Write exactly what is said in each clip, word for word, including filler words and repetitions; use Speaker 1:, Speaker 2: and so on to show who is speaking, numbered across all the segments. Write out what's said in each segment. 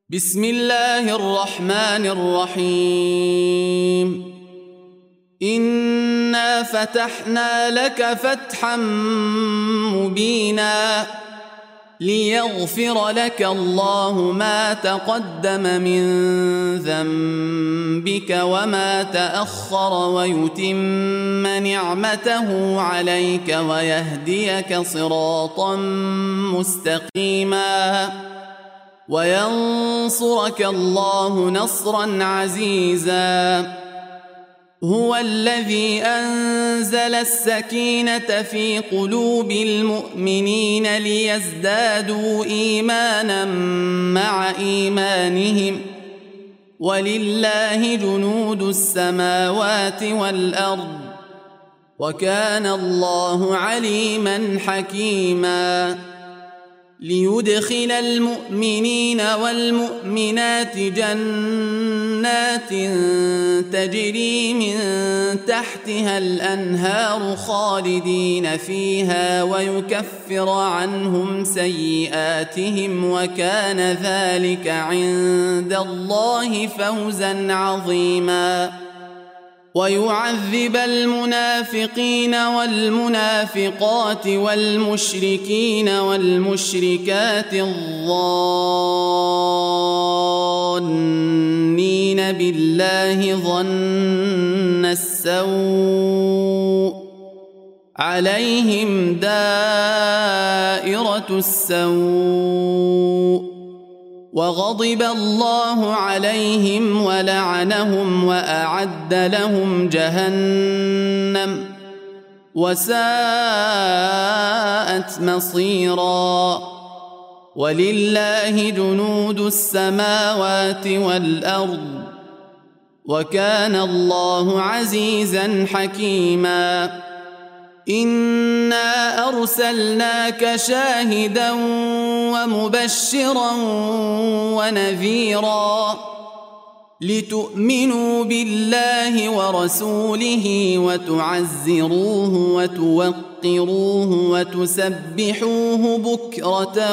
Speaker 1: بسم الله الرحمن الرحيم. إنا فتحنا لك فتحا مبينا ليغفر لك الله ما تقدم من ذنبك وما تأخر ويتم نعمته عليك ويهديك صراطا مستقيما وينصرك الله نصرا عزيزا. هو الذي أنزل السكينة في قلوب المؤمنين ليزدادوا إيمانا مع إيمانهم ولله جنود السماوات والأرض وكان الله عليما حكيما. ليدخل المؤمنين والمؤمنات جنات تجري من تحتها الأنهار خالدين فيها ويكفر عنهم سيئاتهم وكان ذلك عند الله فوزا عظيما. ويعذب المنافقين والمنافقات والمشركين والمشركات الظانين بالله ظن السوء عليهم دائرة السوء وغضب الله عليهم ولعنهم وأعد لهم جهنم وساءت مصيرا. ولله جنود السماوات والأرض وكان الله عزيزا حكيما. إنا أرسلناك شاهدا ومبشرا ونذيرا لتؤمنوا بالله ورسوله وتعزروه وتوقروه وتسبحوه بكرة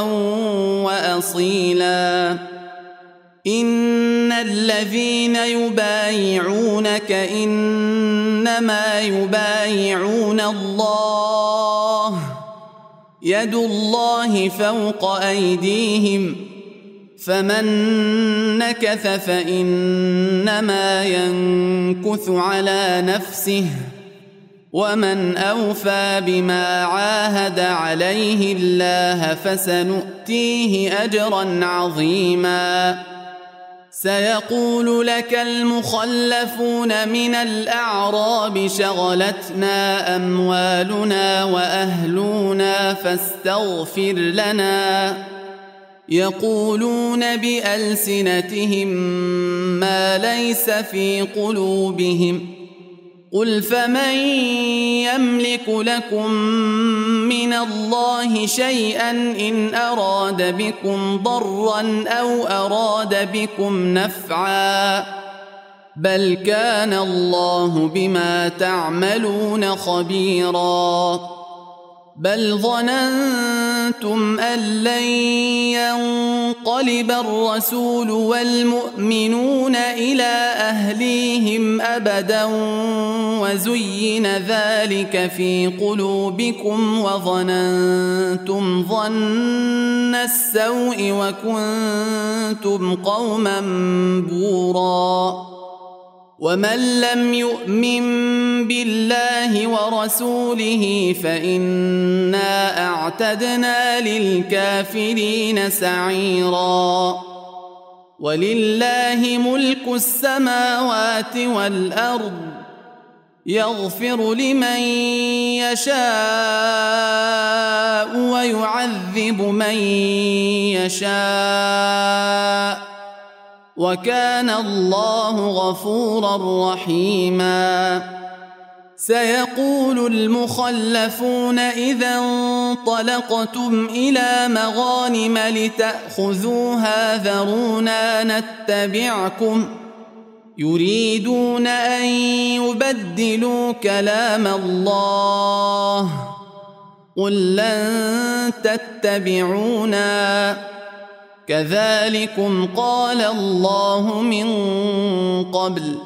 Speaker 1: وأصيلا. إن الذين يبايعونك إنما يبايعون الله يد الله فوق أيديهم فمن نكث فإنما ينكث على نفسه ومن أوفى بما عاهد عليه الله فسنؤتيه أجرا عظيما. سيقول لك المخلفون من الأعراب شغلتنا أموالنا وأهلنا فاستغفر لنا يقولون بألسنتهم ما ليس في قلوبهم قل فمن يملك لكم من الله شيئا إن أراد بكم ضرا أو أراد بكم نفعا بل كان الله بما تعملون خبيرا. بل ظننتم أن لن ينقلب الرسول والمؤمنون إلى أهليهم أبدا وزين ذلك في قلوبكم وظننتم ظن السوء وكنتم قوما بورا. ومن لم يؤمن بالله ورسوله فإنا أعتدنا للكافرين سعيرا. ولله ملك السماوات والأرض يغفر لمن يشاء ويعذب من يشاء وكان الله غفورا رحيما. سيقول المخلفون إذا انطلقتم إلى مغانم لتأخذوها ذرونا نتبعكم يريدون أن يبدلوا كلام الله قل لن تتبعونا كذلكم قال الله من قبل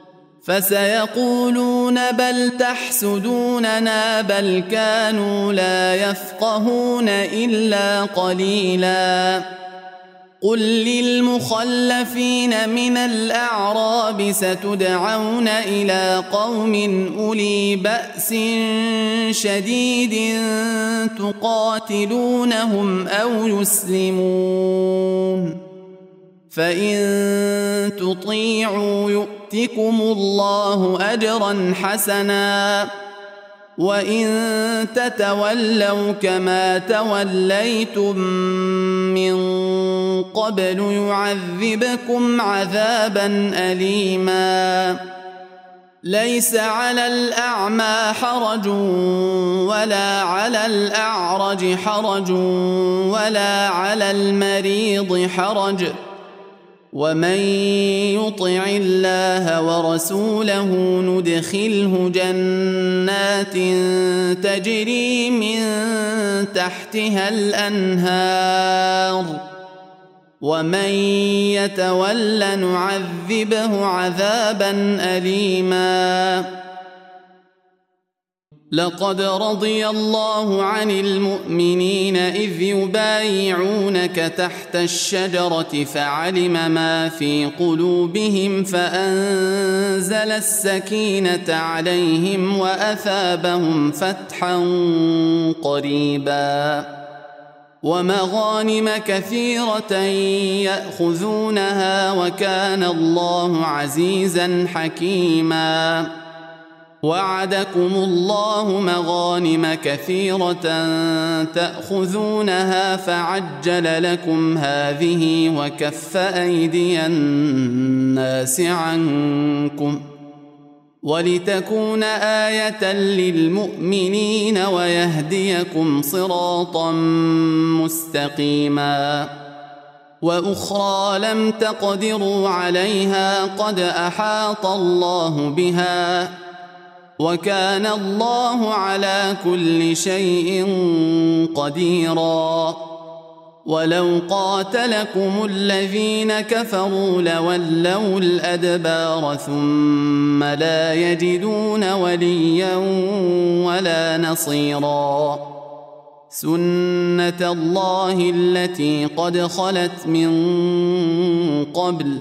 Speaker 1: فسيقولون بل تحسدوننا بل كانوا لا يفقهون إلا قليلا قل للمخلفين من الأعراب ستدعون إلى قوم أولي بأس شديد تقاتلونهم أو يسلمون فإن تطيعوا يؤتكم الله أجرا حسنا وإن تتولوا كما توليتم من قبل يعذبكم عذابا أليما ليس على الأعمى حرج ولا على الأعرج حرج ولا على المريض حرج ومن يطع الله ورسوله ندخله جنات تجري من تحتها الأنهار ومن يتول نعذبه عذابا أليما لقد رضي الله عن المؤمنين إذ يبايعونك تحت الشجرة فعلم ما في قلوبهم فأنزل السكينة عليهم وأثابهم فتحا قريبا ومغانم كثيرة يأخذونها وكان الله عزيزا حكيما وعدكم الله مغانم كثيرة تأخذونها فعجل لكم هذه وكف أيدي الناس عنكم ولتكون آية للمؤمنين ويهديكم صراطا مستقيما وأخرى لم تقدروا عليها قد أحاط الله بها وكان الله على كل شيء قديرا ولو قاتلكم الذين كفروا لولوا الأدبار ثم لا يجدون وليا ولا نصيرا سنة الله التي قد خلت من قبل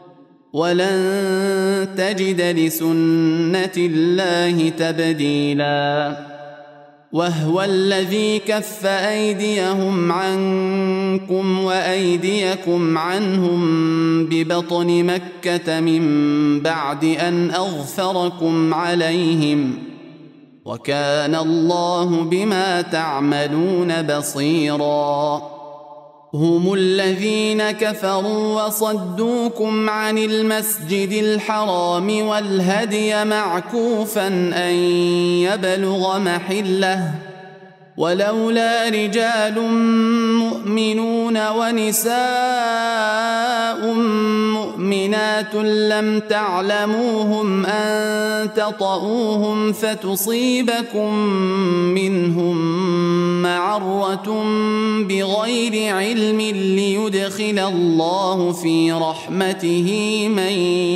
Speaker 1: ولن تجد لسنة الله تبديلا وهو الذي كف أيديهم عنكم وأيديكم عنهم ببطن مكة من بعد أن أغفركم عليهم وكان الله بما تعملون بصيراً هم الذين كفروا وصدوكم عن المسجد الحرام والهدي معكوفا أن يبلغ محله ولولا رجال مؤمنون ونساء مؤمنات لم تعلموهم أن تطؤوهم فتصيبكم منهم معرة بغير علم ليدخل الله في رحمته من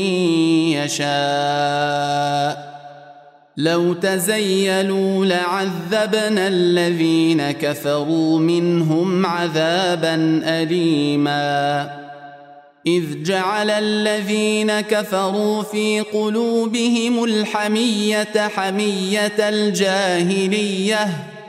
Speaker 1: يشاء لو تزيلوا لعذبنا الذين كفروا منهم عذابا أليما إذ جعل الذين كفروا في قلوبهم الحمية حمية الجاهلية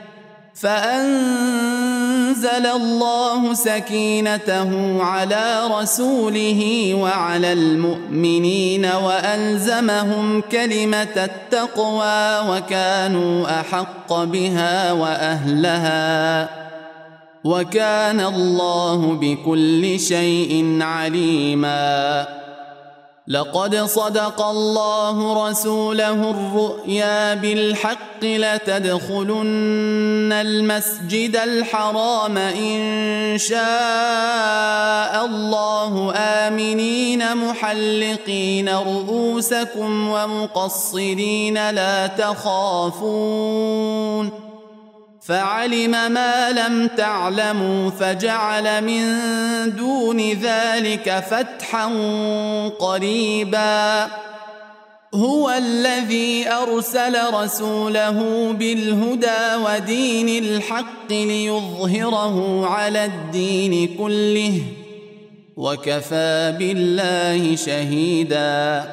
Speaker 1: فأنزل الله سكينته على رسوله وعلى المؤمنين وألزمهم كلمة التقوى وكانوا أحق بها وأهلها وكان الله بكل شيء عليما لقد صدق الله رسوله الرؤيا بالحق لتدخلن المسجد الحرام إن شاء الله آمنين محلقين رؤوسكم ومقصرين لا تخافون فعلم ما لم تعلموا فجعل من دون ذلك فتحا قريبا هو الذي أرسل رسوله بالهدى ودين الحق ليظهره على الدين كله وكفى بالله شهيدا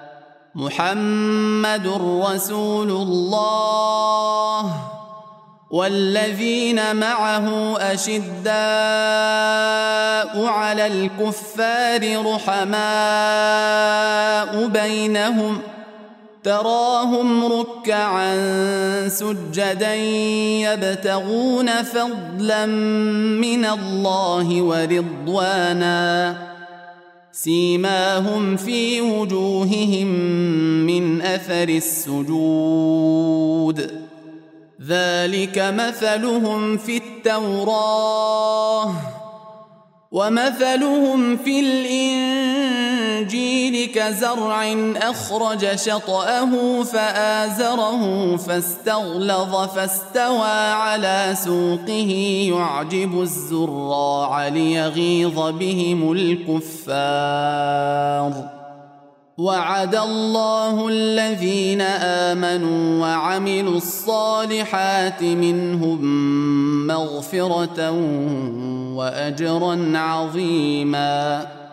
Speaker 1: محمد رسول الله والذين معه أشداء على الكفار رحماء بينهم تراهم ركعا سجدا يبتغون فضلا من الله ورضوانا سيماهم في وجوههم من أثر السجود ذلك مثلهم في التوراة ومثلهم في الإنجيل كزرع أخرج شطأه فآزره فاستغلظ فاستوى على سوقه يعجب الزراع ليغيظ بهم الكفار وعد الله الذين آمنوا وعملوا الصالحات منهم مغفرة وأجرا عظيما